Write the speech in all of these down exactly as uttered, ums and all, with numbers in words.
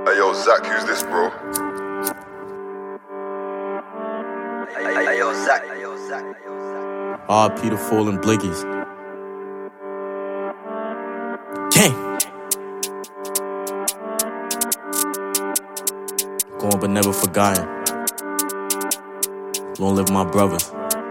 Hey yo, Zach, who's this, bro? Hey yo, Zach. R P the fallen bliggies. King. Gone but never forgotten. Long live my brothers.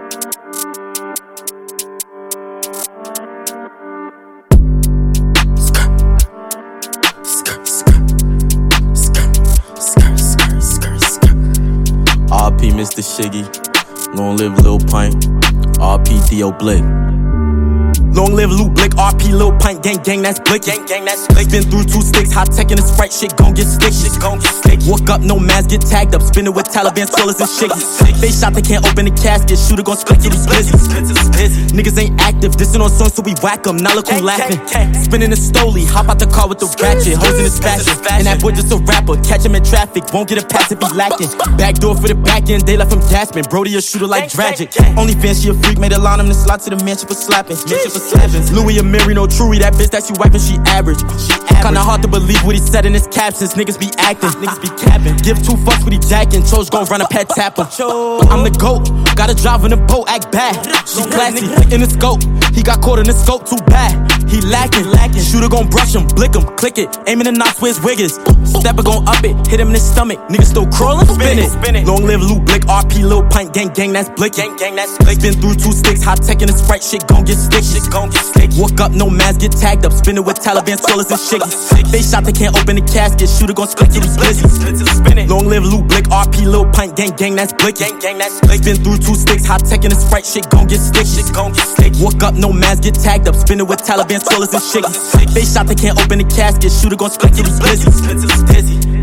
R P Mister Shiggy. Long live Lil Pint. R P Theo Blick. Long live Lou Blick, R P Lil Pint, gang gang that's Blick. Gang gang that's Blick. Been through two sticks, hot tech in the Sprite, shit gon' get sticky. Shit gon' get sticky. Walk up, no mask, get tagged up, spinning with Taliban swirlers and shiggies. Face shot, they can't open the casket, shooter gon' split to these blizzies. Niggas ain't active, dissing on songs so we whack 'em. Now look who laughing. Spinning it slowly, hop out the car with the ratchet, hoes in his fashion. And that boy just a rapper, catch him in traffic, won't get a pass if he lacking. Back door for the back end, they left him gasping. Brody a shooter like Dragic. Only fan, she a freak, made a line him to slot to the mansion for slapping. Mansion for slapping. Louis and Mary, no Truey, that bitch that you wiping, she average. She average. Kinda hard to believe what he said in his captions. Niggas be acting, niggas be capping. Give two fucks what he jacking, Tro's gon' run a pet tapper. I'm the GOAT, gotta drive in the boat, act bad. She classy, in the scope, he got caught in the scope, too bad. He lacking, lacking. Shooter gon' brush him, blick him, click it, aiming the knots where his wig is. Stepper gon' up it, hit him in his stomach, niggas still crawling, spin it. Spin it. Long live Lou Blick, R P Lil Pint, gang gang that's Blick. Gang gang that's Blick. Been through two sticks, hot tech in the Sprite, shit gon' get sticky. Shit gon' get sticky. Walk up, no mask, get tagged up, spinning with Taliban swirlers and shiggies. Face shot, they can't open the casket, shooter gon' split to these blizzies. Long live Lou Blick, R P Lil Pint, gang gang that's Blick. Gang gang that's Blick. Been through two sticks, hot tech in the Sprite, shit gon' get sticky. Shit gon' get sticky. Walk up, no mask, get tagged up, spinning with Taliban swirlers and shiggies. Face shot, they can't open the casket, shooter gon' split to these blizzies.